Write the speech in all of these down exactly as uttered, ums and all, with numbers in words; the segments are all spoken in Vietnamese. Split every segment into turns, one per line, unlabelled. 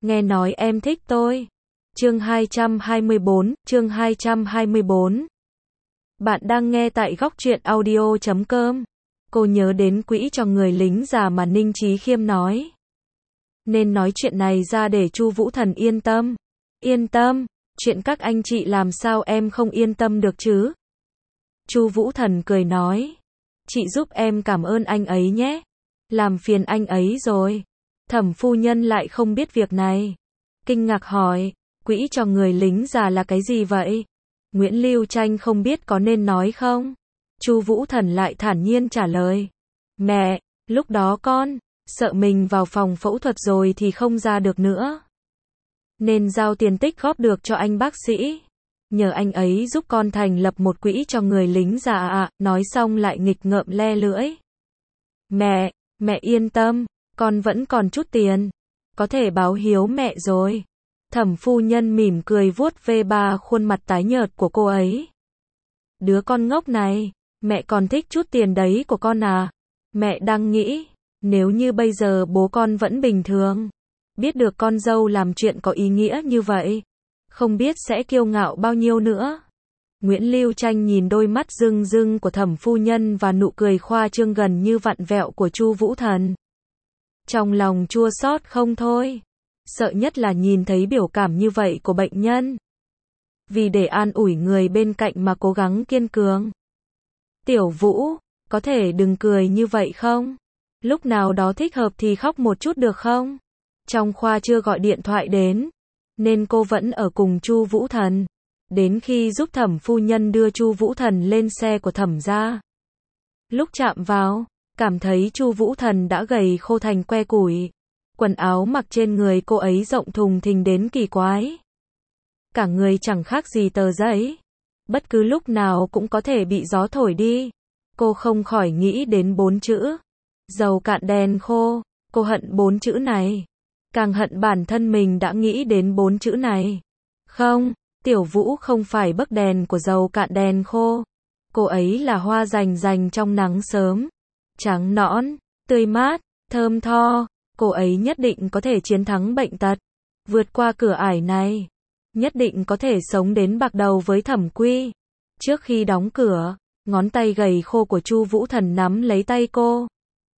nghe nói em thích tôi. Chương hai trăm hai mươi bốn, chương hai trăm hai mươi bốn. Bạn đang nghe tại góc truyện audio chấm com. Cô nhớ đến quỹ cho người lính già mà Ninh Chí Khiêm nói. Nên nói chuyện này ra để Chu Vũ Thần yên tâm. Yên tâm, chuyện các anh chị làm sao em không yên tâm được chứ? Chu Vũ Thần cười nói. Chị giúp em cảm ơn anh ấy nhé. Làm phiền anh ấy rồi. Thẩm phu nhân lại không biết việc này. Kinh ngạc hỏi, quỹ cho người lính già là cái gì vậy? Nguyễn Lưu Tranh không biết có nên nói không? Chu Vũ Thần lại thản nhiên trả lời. Mẹ, lúc đó con, sợ mình vào phòng phẫu thuật rồi thì không ra được nữa. Nên giao tiền tích góp được cho anh bác sĩ. Nhờ anh ấy giúp con thành lập một quỹ cho người lính già ạ, à, nói xong lại nghịch ngợm le lưỡi. Mẹ, mẹ yên tâm, con vẫn còn chút tiền. Có thể báo hiếu mẹ rồi. Thẩm phu nhân mỉm cười vuốt ve ba khuôn mặt tái nhợt của cô ấy. Đứa con ngốc này, mẹ còn thích chút tiền đấy của con à? Mẹ đang nghĩ, nếu như bây giờ bố con vẫn bình thường, biết được con dâu làm chuyện có ý nghĩa như vậy, không biết sẽ kiêu ngạo bao nhiêu nữa. Nguyễn Lưu Tranh nhìn đôi mắt rưng rưng của thẩm phu nhân và nụ cười khoa trương gần như vặn vẹo của Chu Vũ Thần. Trong lòng chua xót không thôi. Sợ nhất là nhìn thấy biểu cảm như vậy của bệnh nhân. Vì để an ủi người bên cạnh mà cố gắng kiên cường. Tiểu Vũ, có thể đừng cười như vậy không? Lúc nào đó thích hợp thì khóc một chút được không? Trong khoa chưa gọi điện thoại đến, nên cô vẫn ở cùng Chu Vũ Thần. Đến khi giúp thẩm phu nhân đưa Chu Vũ Thần lên xe của thẩm gia. Lúc chạm vào, cảm thấy Chu Vũ Thần đã gầy khô thành que củi. Quần áo mặc trên người cô ấy rộng thùng thình đến kỳ quái. Cả người chẳng khác gì tờ giấy. Bất cứ lúc nào cũng có thể bị gió thổi đi. Cô không khỏi nghĩ đến bốn chữ. Dầu cạn đèn khô. Cô hận bốn chữ này. Càng hận bản thân mình đã nghĩ đến bốn chữ này. Không, Tiểu Vũ không phải bấc đèn của dầu cạn đèn khô. Cô ấy là hoa rành rành trong nắng sớm. Trắng nõn, tươi mát, thơm tho. Cô ấy nhất định có thể chiến thắng bệnh tật, vượt qua cửa ải này, nhất định có thể sống đến bạc đầu với Thẩm Quy. Trước khi đóng cửa, ngón tay gầy khô của Chu Vũ Thần nắm lấy tay cô.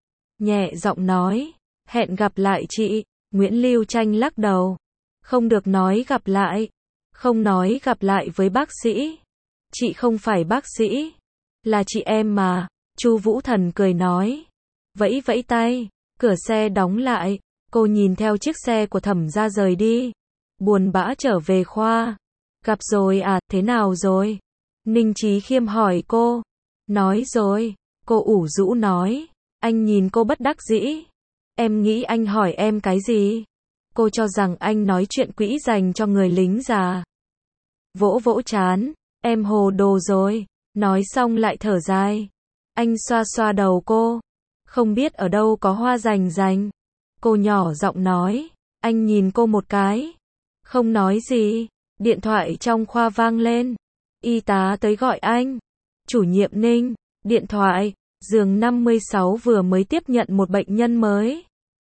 Nhẹ giọng nói, hẹn gặp lại chị. Nguyễn Lưu Tranh lắc đầu. Không được nói gặp lại. Không nói gặp lại với bác sĩ. Chị không phải bác sĩ. Là chị em mà. Chu Vũ Thần cười nói. Vẫy vẫy tay. Cửa xe đóng lại, cô nhìn theo chiếc xe của thẩm gia rời đi. Buồn bã trở về khoa. Gặp rồi à, thế nào rồi? Ninh Chí Khiêm hỏi cô. Nói rồi, cô ủ rũ nói. Anh nhìn cô bất đắc dĩ. Em nghĩ anh hỏi em cái gì? Cô cho rằng anh nói chuyện quỹ dành cho người lính già. Vỗ vỗ chán, em hồ đồ rồi. Nói xong lại thở dài. Anh xoa xoa đầu cô. Không biết ở đâu có hoa rành rành. Cô nhỏ giọng nói. Anh nhìn cô một cái. Không nói gì. Điện thoại trong khoa vang lên. Y tá tới gọi anh. Chủ nhiệm Ninh. Điện thoại. Giường năm mươi sáu vừa mới tiếp nhận một bệnh nhân mới.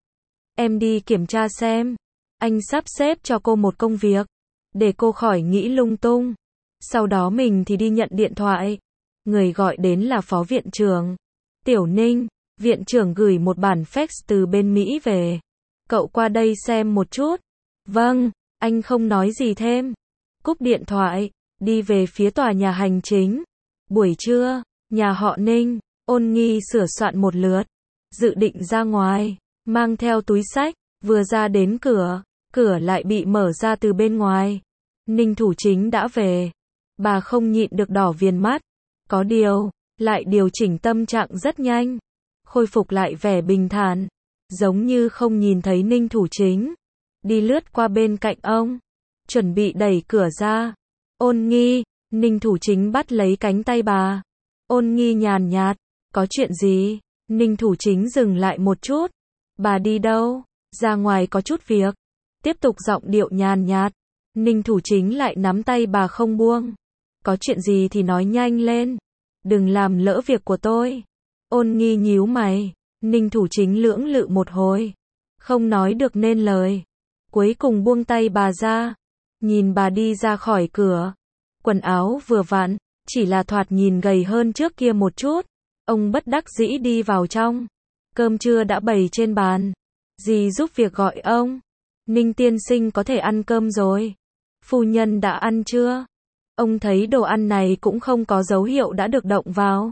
Em đi kiểm tra xem. Anh sắp xếp cho cô một công việc. Để cô khỏi nghĩ lung tung. Sau đó mình thì đi nhận điện thoại. Người gọi đến là phó viện trưởng. Tiểu Ninh. Viện trưởng gửi một bản fax từ bên Mỹ về. Cậu qua đây xem một chút. Vâng, anh không nói gì thêm. Cúp điện thoại, đi về phía tòa nhà hành chính. Buổi trưa, nhà họ Ninh, Ôn Nghi sửa soạn một lượt. Dự định ra ngoài, mang theo túi xách, vừa ra đến cửa, cửa lại bị mở ra từ bên ngoài. Ninh Thủ Chính đã về. Bà không nhịn được đỏ viền mắt. Có điều, lại điều chỉnh tâm trạng rất nhanh. Khôi phục lại vẻ bình thản, giống như không nhìn thấy Ninh Thủ Chính. Đi lướt qua bên cạnh ông, chuẩn bị đẩy cửa ra. Ôn Nghi, Ninh Thủ Chính bắt lấy cánh tay bà. Ôn Nghi nhàn nhạt, có chuyện gì? Ninh Thủ Chính dừng lại một chút. Bà đi đâu? Ra ngoài có chút việc. Tiếp tục giọng điệu nhàn nhạt. Ninh Thủ Chính lại nắm tay bà không buông. Có chuyện gì thì nói nhanh lên. Đừng làm lỡ việc của tôi. Ôn Nghi nhíu mày. Ninh Thủ Chính lưỡng lự một hồi. Không nói được nên lời. cuối cùng buông tay bà ra. Nhìn bà đi ra khỏi cửa. Quần áo vừa vặn, chỉ là thoạt nhìn gầy hơn trước kia một chút. Ông bất đắc dĩ đi vào trong. Cơm trưa đã bày trên bàn. Dì giúp việc gọi ông. Ninh tiên sinh có thể ăn cơm rồi. Phu nhân đã ăn chưa? Ông thấy đồ ăn này cũng không có dấu hiệu đã được động vào.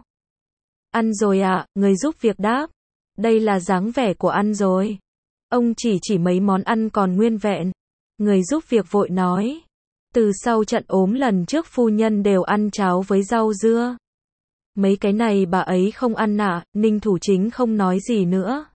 Ăn rồi ạ, người giúp việc đáp. Đây là dáng vẻ của ăn rồi. Ông chỉ chỉ mấy món ăn còn nguyên vẹn. Người giúp việc vội nói. Từ sau trận ốm lần trước phu nhân đều ăn cháo với rau dưa. Mấy cái này bà ấy không ăn ạ, Ninh Thủ Chính không nói gì nữa.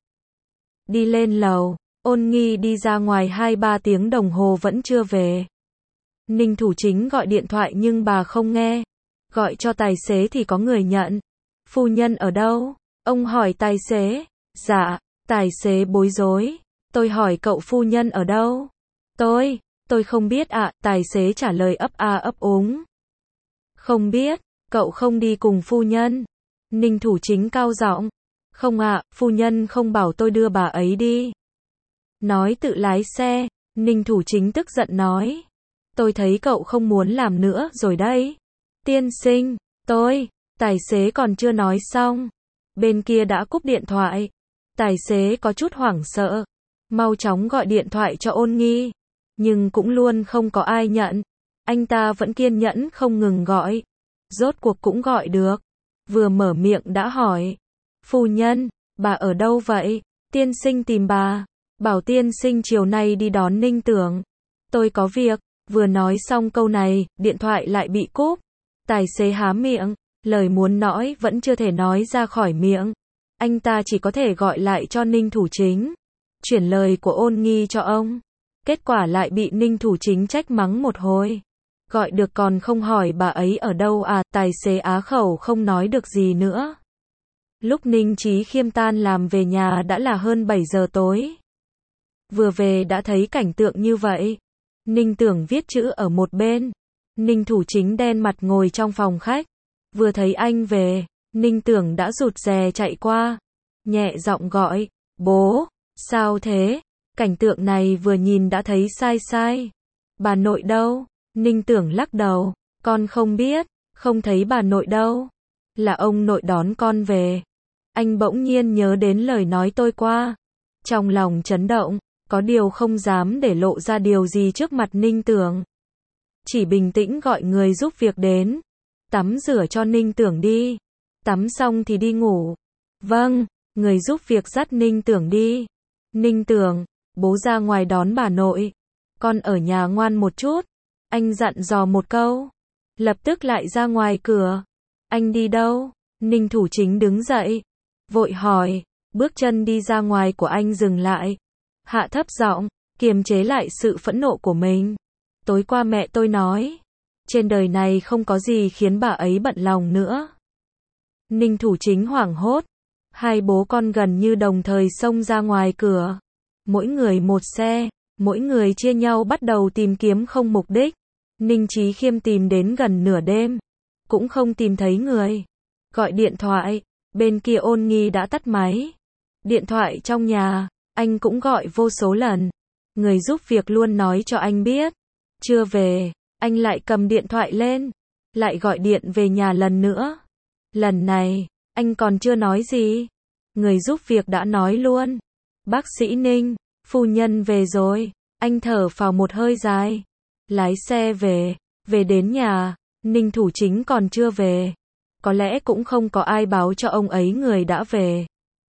Đi lên lầu, Ôn Nghi đi ra ngoài hai ba tiếng đồng hồ vẫn chưa về. Ninh Thủ Chính gọi điện thoại nhưng bà không nghe. Gọi cho tài xế thì có người nhận. Phu nhân ở đâu? Ông hỏi tài xế. Dạ, tài xế bối rối. Tôi hỏi cậu phu nhân ở đâu? Tôi, tôi không biết ạ, tài xế trả lời ấp a ấp úng. Không biết, cậu không đi cùng phu nhân. Ninh Thủ Chính cao giọng. Không ạ, phu nhân không bảo tôi đưa bà ấy đi. Nói tự lái xe, Ninh Thủ Chính tức giận nói. Tôi thấy cậu không muốn làm nữa rồi đấy. Tiên sinh, tôi, tài xế còn chưa nói xong. Bên kia đã cúp điện thoại. Tài xế có chút hoảng sợ. Mau chóng gọi điện thoại cho Ôn Nghi. Nhưng cũng luôn không có ai nhận. Anh ta vẫn kiên nhẫn không ngừng gọi. Rốt cuộc cũng gọi được. Vừa mở miệng đã hỏi. Phu nhân, bà ở đâu vậy? Tiên sinh tìm bà. Bảo tiên sinh chiều nay đi đón Ninh Tưởng. Tôi có việc. Vừa nói xong câu này, điện thoại lại bị cúp. Tài xế há miệng. Lời muốn nói vẫn chưa thể nói ra khỏi miệng. Anh ta chỉ có thể gọi lại cho Ninh Thủ Chính. Chuyển lời của Ôn Nghi cho ông. Kết quả lại bị Ninh Thủ Chính trách mắng một hồi. Gọi được còn không hỏi bà ấy ở đâu à, tài xế á khẩu không nói được gì nữa. Lúc Ninh Chí Khiêm tan làm về nhà đã là hơn bảy giờ tối. Vừa về đã thấy cảnh tượng như vậy. Ninh Tưởng viết chữ ở một bên. Ninh Thủ Chính đen mặt ngồi trong phòng khách. Vừa thấy anh về, Ninh Tưởng đã rụt rè chạy qua. Nhẹ giọng gọi, bố, sao thế? Cảnh tượng này vừa nhìn đã thấy sai sai. Bà nội đâu? Ninh Tưởng lắc đầu, con không biết, không thấy bà nội đâu. Là ông nội đón con về. Anh bỗng nhiên nhớ đến lời nói tôi qua. Trong lòng chấn động, có điều không dám để lộ ra điều gì trước mặt Ninh Tưởng. Chỉ bình tĩnh gọi người giúp việc đến. Tắm rửa cho Ninh Tưởng đi. Tắm xong thì đi ngủ. Vâng, người giúp việc dắt Ninh Tưởng đi. Ninh Tưởng, bố ra ngoài đón bà nội. Con ở nhà ngoan một chút. Anh dặn dò một câu. Lập tức lại ra ngoài cửa. Anh đi đâu? Ninh Thủ Chính đứng dậy. Vội hỏi. Bước chân đi ra ngoài của anh dừng lại. Hạ thấp giọng, kiềm chế lại sự phẫn nộ của mình. Tối qua mẹ tôi nói. Trên đời này không có gì khiến bà ấy bận lòng nữa. Ninh Thủ Chính hoảng hốt. Hai bố con gần như đồng thời xông ra ngoài cửa. Mỗi người một xe. Mỗi người chia nhau bắt đầu tìm kiếm không mục đích. Ninh Chí Khiêm tìm đến gần nửa đêm. Cũng không tìm thấy người. Gọi điện thoại. Bên kia Ôn Nghi đã tắt máy. Điện thoại trong nhà. Anh cũng gọi vô số lần. Người giúp việc luôn nói cho anh biết. Chưa về. Anh lại cầm điện thoại lên. Lại gọi điện về nhà lần nữa. Lần này, anh còn chưa nói gì. Người giúp việc đã nói luôn. Bác sĩ Ninh, phu nhân về rồi. Anh thở phào một hơi dài. Lái xe về. Về đến nhà, Ninh Thủ Chính còn chưa về. Có lẽ cũng không có ai báo cho ông ấy người đã về.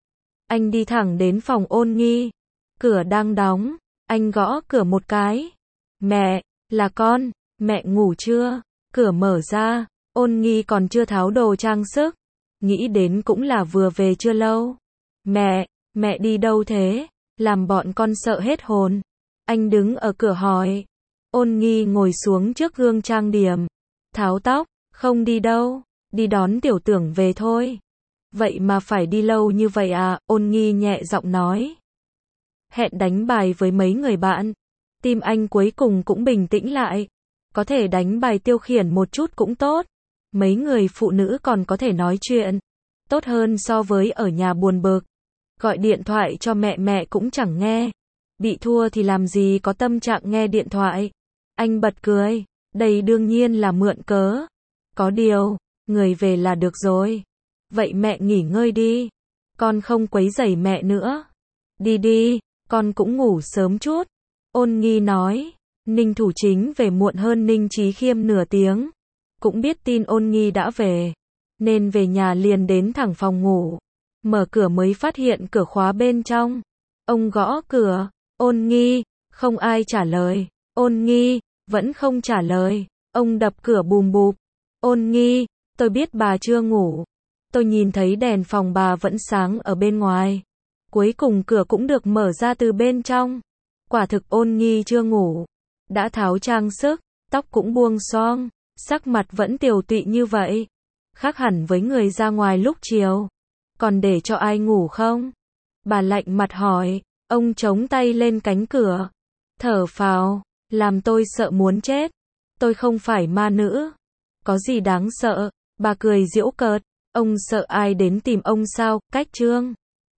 Anh đi thẳng đến phòng Ôn Nghi. Cửa đang đóng. Anh gõ cửa một cái. Mẹ, là con. Mẹ ngủ chưa? Cửa mở ra. Ôn Nghi còn chưa tháo đồ trang sức. Nghĩ đến cũng là vừa về chưa lâu. Mẹ, mẹ đi đâu thế? Làm bọn con sợ hết hồn. Anh đứng ở cửa hỏi. Ôn Nghi ngồi xuống trước gương trang điểm. Tháo tóc. Không đi đâu. Đi đón Tiểu Tưởng về thôi. Vậy mà phải đi lâu như vậy à? Ôn Nghi nhẹ giọng nói. Hẹn đánh bài với mấy người bạn. Tim anh cuối cùng cũng bình tĩnh lại. Có thể đánh bài tiêu khiển một chút cũng tốt. Mấy người phụ nữ còn có thể nói chuyện. Tốt hơn so với ở nhà buồn bực. Gọi điện thoại cho mẹ mẹ cũng chẳng nghe. Bị thua thì làm gì có tâm trạng nghe điện thoại. Anh bật cười. Đây đương nhiên là mượn cớ. Có điều, người về là được rồi. Vậy mẹ nghỉ ngơi đi. Con không quấy rầy mẹ nữa. Đi đi, con cũng ngủ sớm chút. Ôn Nghi nói. Ninh Thủ Chính về muộn hơn Ninh Chí Khiêm nửa tiếng. Cũng biết tin Ôn Nghi đã về, nên về nhà liền đến thẳng phòng ngủ. Mở cửa mới phát hiện cửa khóa bên trong. Ông gõ cửa. Ôn Nghi. Không ai trả lời. Ôn Nghi. Vẫn không trả lời. Ông đập cửa bùm bụp. Ôn Nghi. Tôi biết bà chưa ngủ. Tôi nhìn thấy đèn phòng bà vẫn sáng ở bên ngoài. Cuối cùng cửa cũng được mở ra từ bên trong. Quả thực Ôn Nghi chưa ngủ. Đã tháo trang sức, tóc cũng buông xoong, sắc mặt vẫn tiều tụy như vậy. Khác hẳn với người ra ngoài lúc chiều. Còn để cho ai ngủ không? Bà lạnh mặt hỏi. Ông chống tay lên cánh cửa. Thở phào. Làm tôi sợ muốn chết. Tôi không phải ma nữ. Có gì đáng sợ? Bà cười giễu cợt. Ông sợ ai đến tìm ông sao? Cách Trương